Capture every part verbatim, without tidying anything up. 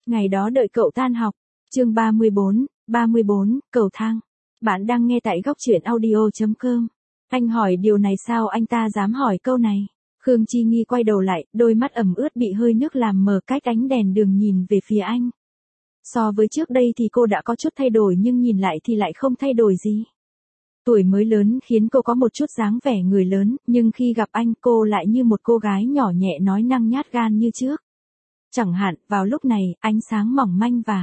Ngày đó đợi cậu tan học. Chương ba mươi bốn, ba mươi bốn, cầu thang. Bạn đang nghe tại góc truyện audio chấm com. Anh hỏi điều này sao anh ta dám hỏi câu này? Khương Chi Nghi quay đầu lại, đôi mắt ẩm ướt bị hơi nước làm mờ cách ánh đèn đường nhìn về phía anh. So với trước đây thì cô đã có chút thay đổi nhưng nhìn lại thì lại không thay đổi gì. Tuổi mới lớn khiến cô có một chút dáng vẻ người lớn, nhưng khi gặp anh cô lại như một cô gái nhỏ nhẹ nói năng nhát gan như trước. Chẳng hạn, vào lúc này, ánh sáng mỏng manh và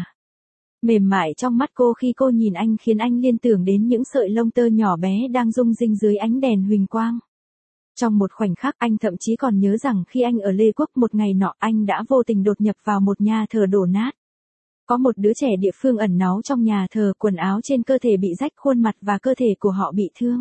mềm mại trong mắt cô khi cô nhìn anh khiến anh liên tưởng đến những sợi lông tơ nhỏ bé đang rung rinh dưới ánh đèn huỳnh quang. Trong một khoảnh khắc anh thậm chí còn nhớ rằng khi anh ở Lê Quốc một ngày nọ anh đã vô tình đột nhập vào một nhà thờ đổ nát. Có một đứa trẻ địa phương ẩn náu trong nhà thờ, quần áo trên cơ thể bị rách, khuôn mặt và cơ thể của họ bị thương.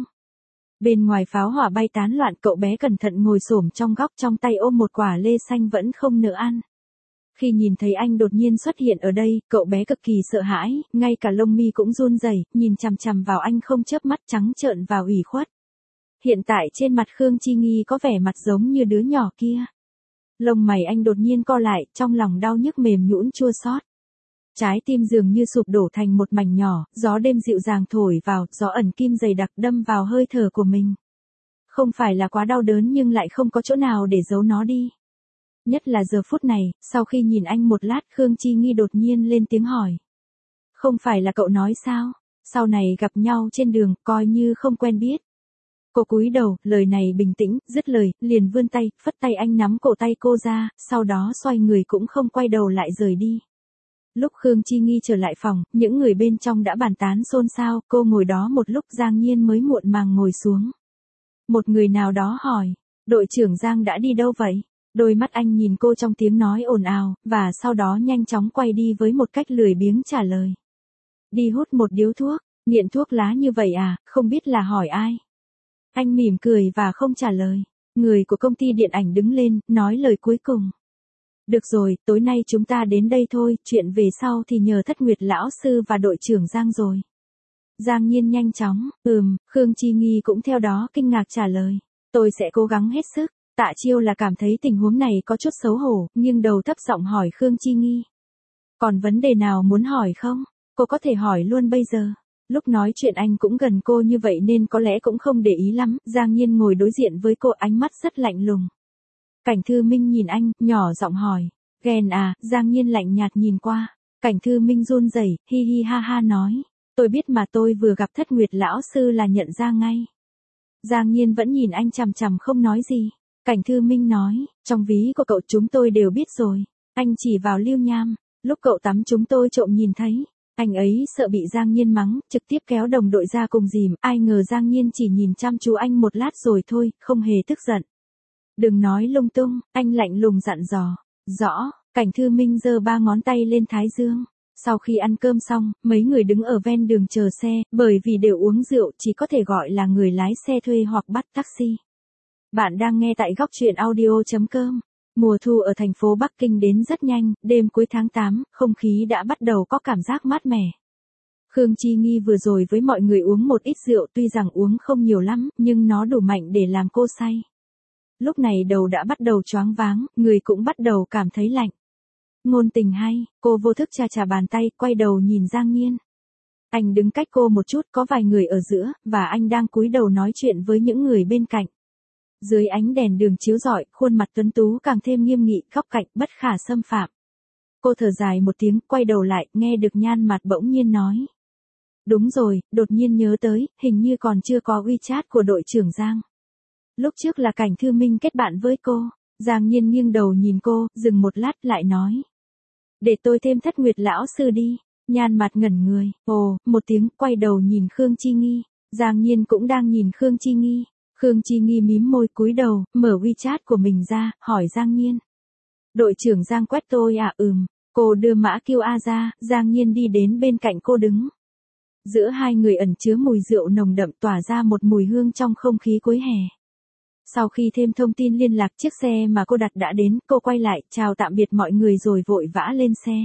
Bên ngoài pháo hỏa bay tán loạn, cậu bé cẩn thận ngồi xổm trong góc, trong tay ôm một quả lê xanh vẫn không nỡ ăn. Khi nhìn thấy anh đột nhiên xuất hiện ở đây, cậu bé cực kỳ sợ hãi, ngay cả lông mi cũng run rẩy, nhìn chằm chằm vào anh không chớp mắt, trắng trợn và ủy khuất. Hiện tại trên mặt Khương Chi Nghi có vẻ mặt giống như đứa nhỏ kia. Lông mày anh đột nhiên co lại, trong lòng đau nhức mềm nhũn chua xót. Trái tim dường như sụp đổ thành một mảnh nhỏ, gió đêm dịu dàng thổi vào, gió ẩn kim dày đặc đâm vào hơi thở của mình. Không phải là quá đau đớn nhưng lại không có chỗ nào để giấu nó đi. Nhất là giờ phút này, sau khi nhìn anh một lát, Khương Chi Nghi đột nhiên lên tiếng hỏi. Không phải là cậu nói sao, sau này gặp nhau trên đường, coi như không quen biết. Cô cúi đầu, lời này bình tĩnh, dứt lời, liền vươn tay, phất tay anh nắm cổ tay cô ra, sau đó xoay người cũng không quay đầu lại rời đi. Lúc Khương Chi Nghi trở lại phòng, những người bên trong đã bàn tán xôn xao, cô ngồi đó một lúc Giang Nhiên mới muộn màng ngồi xuống. Một người nào đó hỏi, đội trưởng Giang đã đi đâu vậy? Đôi mắt anh nhìn cô trong tiếng nói ồn ào, và sau đó nhanh chóng quay đi với một cách lười biếng trả lời. Đi hút một điếu thuốc, nghiện thuốc lá như vậy à, không biết là hỏi ai? Anh mỉm cười và không trả lời. Người của công ty điện ảnh đứng lên, nói lời cuối cùng. Được rồi, tối nay chúng ta đến đây thôi, chuyện về sau thì nhờ Thất Nguyệt lão sư và đội trưởng Giang rồi. Giang Nhiên nhanh chóng, ừm, Khương Chi Nghi cũng theo đó kinh ngạc trả lời. Tôi sẽ cố gắng hết sức. Tạ Chiêu là cảm thấy tình huống này có chút xấu hổ, nhưng đầu thấp giọng hỏi Khương Chi Nghi. Còn vấn đề nào muốn hỏi không? Cô có thể hỏi luôn bây giờ. Lúc nói chuyện anh cũng gần cô như vậy nên có lẽ cũng không để ý lắm. Giang Nhiên ngồi đối diện với cô, ánh mắt rất lạnh lùng. Cảnh Thư Minh nhìn anh, nhỏ giọng hỏi. Ghen à? Giang Nhiên lạnh nhạt nhìn qua. Cảnh Thư Minh run rẩy, hi hi ha ha nói. Tôi biết mà, tôi vừa gặp Thất Nguyệt lão sư là nhận ra ngay. Giang Nhiên vẫn nhìn anh chằm chằm không nói gì. Cảnh Thư Minh nói, trong ví của cậu chúng tôi đều biết rồi. Anh chỉ vào Lưu Nham, lúc cậu tắm chúng tôi trộm nhìn thấy. Anh ấy sợ bị Giang Nhiên mắng, trực tiếp kéo đồng đội ra cùng dìm, ai ngờ Giang Nhiên chỉ nhìn chăm chú anh một lát rồi thôi, không hề tức giận. Đừng nói lung tung, anh lạnh lùng dặn dò. Rõ, Cảnh Thư Minh giơ ba ngón tay lên thái dương. Sau khi ăn cơm xong, mấy người đứng ở ven đường chờ xe, bởi vì đều uống rượu chỉ có thể gọi là người lái xe thuê hoặc bắt taxi. Bạn đang nghe tại góc truyện audio chấm com. Mùa thu ở thành phố Bắc Kinh đến rất nhanh, đêm cuối tháng tám, không khí đã bắt đầu có cảm giác mát mẻ. Khương Chi Nghi vừa rồi với mọi người uống một ít rượu, tuy rằng uống không nhiều lắm, nhưng nó đủ mạnh để làm cô say. Lúc này đầu đã bắt đầu choáng váng, người cũng bắt đầu cảm thấy lạnh. Ngôn tình hay, cô vô thức chà chà bàn tay, quay đầu nhìn Giang Nhiên. Anh đứng cách cô một chút, có vài người ở giữa, và anh đang cúi đầu nói chuyện với những người bên cạnh. Dưới ánh đèn đường chiếu rọi, khuôn mặt tuấn tú càng thêm nghiêm nghị, góc cạnh bất khả xâm phạm. Cô thở dài một tiếng, quay đầu lại, nghe được Nhan Mặt bỗng nhiên nói. Đúng rồi, đột nhiên nhớ tới, hình như còn chưa có WeChat của đội trưởng Giang. Lúc trước là Cảnh Thư Minh kết bạn với cô. Giang Nhiên nghiêng đầu nhìn cô, dừng một lát lại nói. Để tôi thêm Thất Nguyệt lão sư đi. Nhan Mặt ngẩn người, ồ, một tiếng, quay đầu nhìn Khương Chi Nghi. Giang Nhiên cũng đang nhìn Khương Chi Nghi. Khương Chi Nghi mím môi cúi đầu, mở WeChat của mình ra, hỏi Giang Nhiên. Đội trưởng Giang quét tôi à? Ừm. Cô đưa mã quy rờ ra, Giang Nhiên đi đến bên cạnh cô đứng. Giữa hai người ẩn chứa mùi rượu nồng đậm, tỏa ra một mùi hương trong không khí cuối hè. Sau khi thêm thông tin liên lạc, chiếc xe mà cô đặt đã đến, cô quay lại, chào tạm biệt mọi người rồi vội vã lên xe.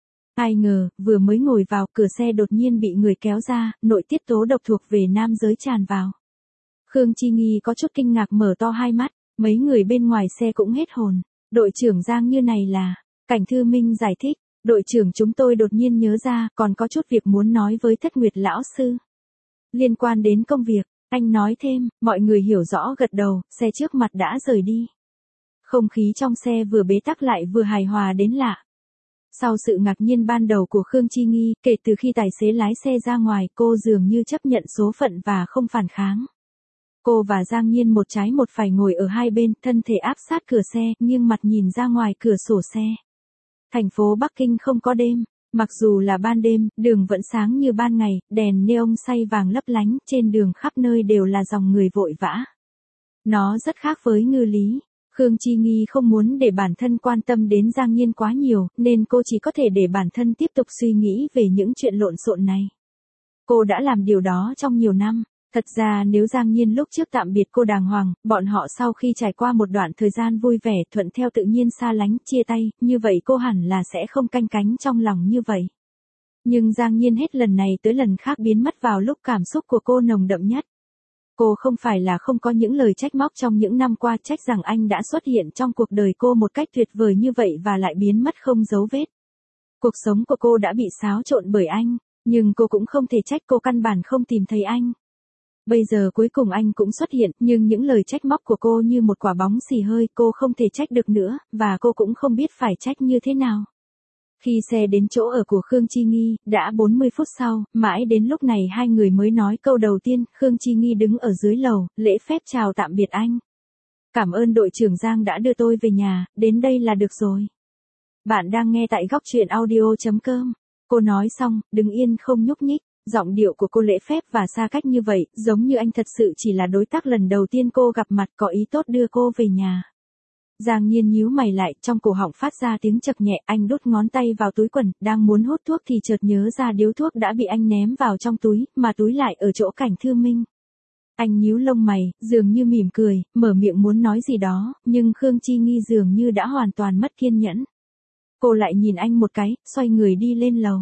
Ai ngờ, vừa mới ngồi vào, cửa xe đột nhiên bị người kéo ra, nội tiết tố độc thuộc về nam giới tràn vào. Khương Chi Nghi có chút kinh ngạc mở to hai mắt, mấy người bên ngoài xe cũng hết hồn. Đội trưởng Giang như này là, Cảnh Thư Minh giải thích, Đội trưởng chúng tôi đột nhiên nhớ ra, còn có chút việc muốn nói với Thất Nguyệt lão sư. Liên quan đến công việc, anh nói thêm, mọi người hiểu rõ gật đầu, xe trước mặt đã rời đi. Không khí trong xe vừa bế tắc lại vừa hài hòa đến lạ. Sau sự ngạc nhiên ban đầu của Khương Chi Nghi, kể từ khi tài xế lái xe ra ngoài, cô dường như chấp nhận số phận và không phản kháng. Cô và Giang Nhiên một trái một phải ngồi ở hai bên, thân thể áp sát cửa xe, nghiêng mặt nhìn ra ngoài cửa sổ xe. Thành phố Bắc Kinh không có đêm, mặc dù là ban đêm, đường vẫn sáng như ban ngày, đèn neon xay vàng lấp lánh, trên đường khắp nơi đều là dòng người vội vã. Nó rất khác với Ngư Lý. Khương Chi Nghi không muốn để bản thân quan tâm đến Giang Nhiên quá nhiều, nên cô chỉ có thể để bản thân tiếp tục suy nghĩ về những chuyện lộn xộn này. Cô đã làm điều đó trong nhiều năm. Thật ra nếu Giang Nhiên lúc trước tạm biệt cô đàng hoàng, bọn họ sau khi trải qua một đoạn thời gian vui vẻ thuận theo tự nhiên xa lánh, chia tay, như vậy cô hẳn là sẽ không canh cánh trong lòng như vậy. Nhưng Giang Nhiên hết lần này tới lần khác biến mất vào lúc cảm xúc của cô nồng đậm nhất. Cô không phải là không có những lời trách móc trong những năm qua, trách rằng anh đã xuất hiện trong cuộc đời cô một cách tuyệt vời như vậy và lại biến mất không dấu vết. Cuộc sống của cô đã bị xáo trộn bởi anh, nhưng cô cũng không thể trách cô căn bản không tìm thấy anh. Bây giờ cuối cùng anh cũng xuất hiện, nhưng những lời trách móc của cô như một quả bóng xì hơi, cô không thể trách được nữa, và cô cũng không biết phải trách như thế nào. Khi xe đến chỗ ở của Khương Chi Nghi, đã bốn mươi phút sau, mãi đến lúc này hai người mới nói câu đầu tiên, Khương Chi Nghi đứng ở dưới lầu, lễ phép chào tạm biệt anh. Cảm ơn đội trưởng Giang đã đưa tôi về nhà, đến đây là được rồi. Bạn đang nghe tại góc truyện audio chấm com. Cô nói xong, đứng yên không nhúc nhích. Giọng điệu của cô lễ phép và xa cách như vậy, giống như anh thật sự chỉ là đối tác lần đầu tiên cô gặp mặt, có ý tốt đưa cô về nhà. Giang Nhiên nhíu mày lại, trong cổ họng phát ra tiếng chập nhẹ, anh đút ngón tay vào túi quần, đang muốn hút thuốc thì chợt nhớ ra điếu thuốc đã bị anh ném vào trong túi, mà túi lại ở chỗ Cảnh Thư Minh. Anh nhíu lông mày, dường như mỉm cười, mở miệng muốn nói gì đó, nhưng Khương Chi Nghi dường như đã hoàn toàn mất kiên nhẫn. Cô lại nhìn anh một cái, xoay người đi lên lầu.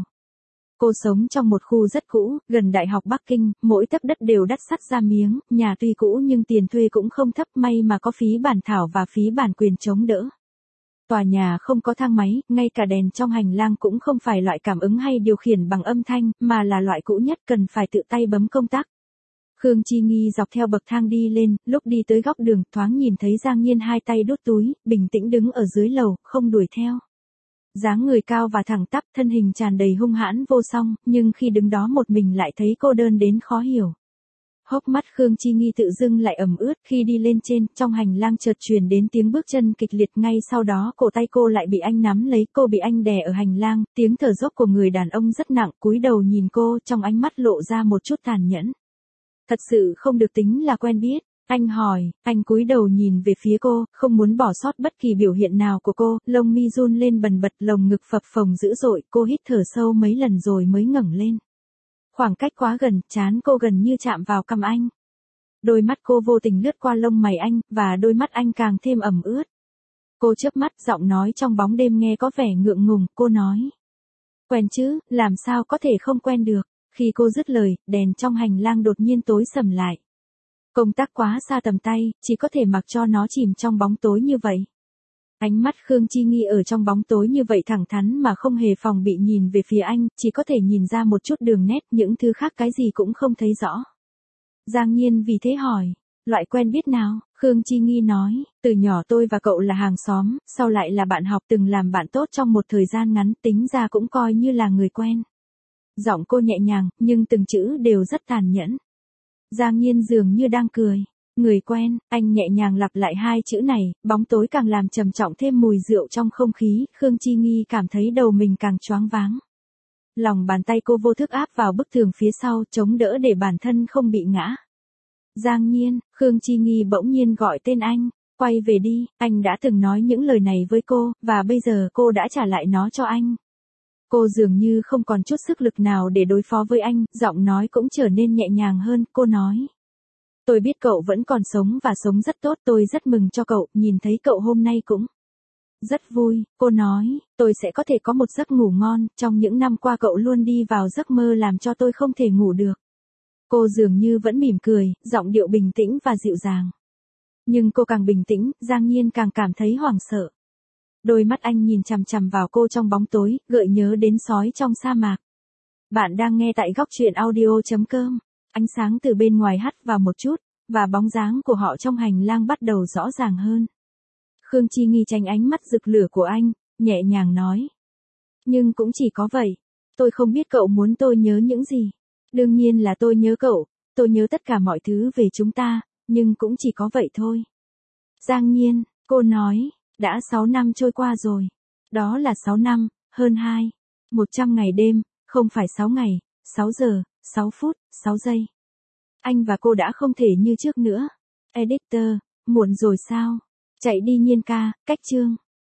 Cô sống trong một khu rất cũ, gần Đại học Bắc Kinh, mỗi tấc đất đều đắt sắt ra miếng, nhà tuy cũ nhưng tiền thuê cũng không thấp, may mà có phí bản thảo và phí bản quyền chống đỡ. Tòa nhà không có thang máy, ngay cả đèn trong hành lang cũng không phải loại cảm ứng hay điều khiển bằng âm thanh, mà là loại cũ nhất cần phải tự tay bấm công tắc. Khương Chi Nghi dọc theo bậc thang đi lên, lúc đi tới góc đường, thoáng nhìn thấy Giang Nhiên hai tay đút túi, bình tĩnh đứng ở dưới lầu, không đuổi theo. Dáng người cao và thẳng tắp, thân hình tràn đầy hung hãn vô song, nhưng khi đứng đó một mình lại thấy cô đơn đến khó hiểu. Hốc mắt Khương Chi Nghi tự dưng lại ẩm ướt, khi đi lên trên, trong hành lang chợt truyền đến tiếng bước chân kịch liệt, ngay sau đó cổ tay cô lại bị anh nắm lấy, cô bị anh đè ở hành lang, tiếng thở dốc của người đàn ông rất nặng, cúi đầu nhìn cô, trong ánh mắt lộ ra một chút tàn nhẫn. Thật sự không được tính là quen biết. Anh hỏi, anh cúi đầu nhìn về phía cô, không muốn bỏ sót bất kỳ biểu hiện nào của cô, lông mi run lên bần bật, lồng ngực phập phồng dữ dội, cô hít thở sâu mấy lần rồi mới ngẩng lên. Khoảng cách quá gần, trán cô gần như chạm vào cằm anh. Đôi mắt cô vô tình lướt qua lông mày anh, và đôi mắt anh càng thêm ẩm ướt. Cô chớp mắt, giọng nói trong bóng đêm nghe có vẻ ngượng ngùng, cô nói. Quen chứ, làm sao có thể không quen được. Khi cô dứt lời, đèn trong hành lang đột nhiên tối sầm lại. Công tắc quá xa tầm tay, chỉ có thể mặc cho nó chìm trong bóng tối như vậy. Ánh mắt Khương Chi Nghi ở trong bóng tối như vậy thẳng thắn mà không hề phòng bị nhìn về phía anh, chỉ có thể nhìn ra một chút đường nét, những thứ khác cái gì cũng không thấy rõ. Giang Nhiên vì thế hỏi, loại quen biết nào? Khương Chi Nghi nói, từ nhỏ tôi và cậu là hàng xóm, sau lại là bạn học, từng làm bạn tốt trong một thời gian ngắn, tính ra cũng coi như là người quen. Giọng cô nhẹ nhàng, nhưng từng chữ đều rất tàn nhẫn. Giang Nhiên dường như đang cười. Người quen, anh nhẹ nhàng lặp lại hai chữ này, bóng tối càng làm trầm trọng thêm mùi rượu trong không khí, Khương Chi Nghi cảm thấy đầu mình càng choáng váng. Lòng bàn tay cô vô thức áp vào bức tường phía sau, chống đỡ để bản thân không bị ngã. Giang Nhiên, Khương Chi Nghi bỗng nhiên gọi tên anh, quay về đi, anh đã từng nói những lời này với cô, và bây giờ cô đã trả lại nó cho anh. Cô dường như không còn chút sức lực nào để đối phó với anh, giọng nói cũng trở nên nhẹ nhàng hơn, cô nói. Tôi biết cậu vẫn còn sống và sống rất tốt, tôi rất mừng cho cậu, nhìn thấy cậu hôm nay cũng rất vui, cô nói, tôi sẽ có thể có một giấc ngủ ngon, trong những năm qua cậu luôn đi vào giấc mơ làm cho tôi không thể ngủ được. Cô dường như vẫn mỉm cười, giọng điệu bình tĩnh và dịu dàng. Nhưng cô càng bình tĩnh, Giang Nhiên càng cảm thấy hoảng sợ. Đôi mắt anh nhìn chằm chằm vào cô trong bóng tối, gợi nhớ đến sói trong sa mạc. Bạn đang nghe tại góc truyện audio.com. Ánh sáng từ bên ngoài hắt vào một chút, và bóng dáng của họ trong hành lang bắt đầu rõ ràng hơn. Khương Chi Nghi tránh ánh mắt rực lửa của anh, nhẹ nhàng nói. Nhưng cũng chỉ có vậy. Tôi không biết cậu muốn tôi nhớ những gì. Đương nhiên là tôi nhớ cậu, tôi nhớ tất cả mọi thứ về chúng ta, nhưng cũng chỉ có vậy thôi. Giang Nhiên, cô nói, đã sáu năm trôi qua rồi. Đó là sáu năm, hơn hai. một trăm ngày đêm, không phải sáu ngày, sáu giờ, sáu phút, sáu giây. Anh và cô đã không thể như trước nữa. Editor, muộn rồi sao? Chạy đi Nhiên ca, cách chương.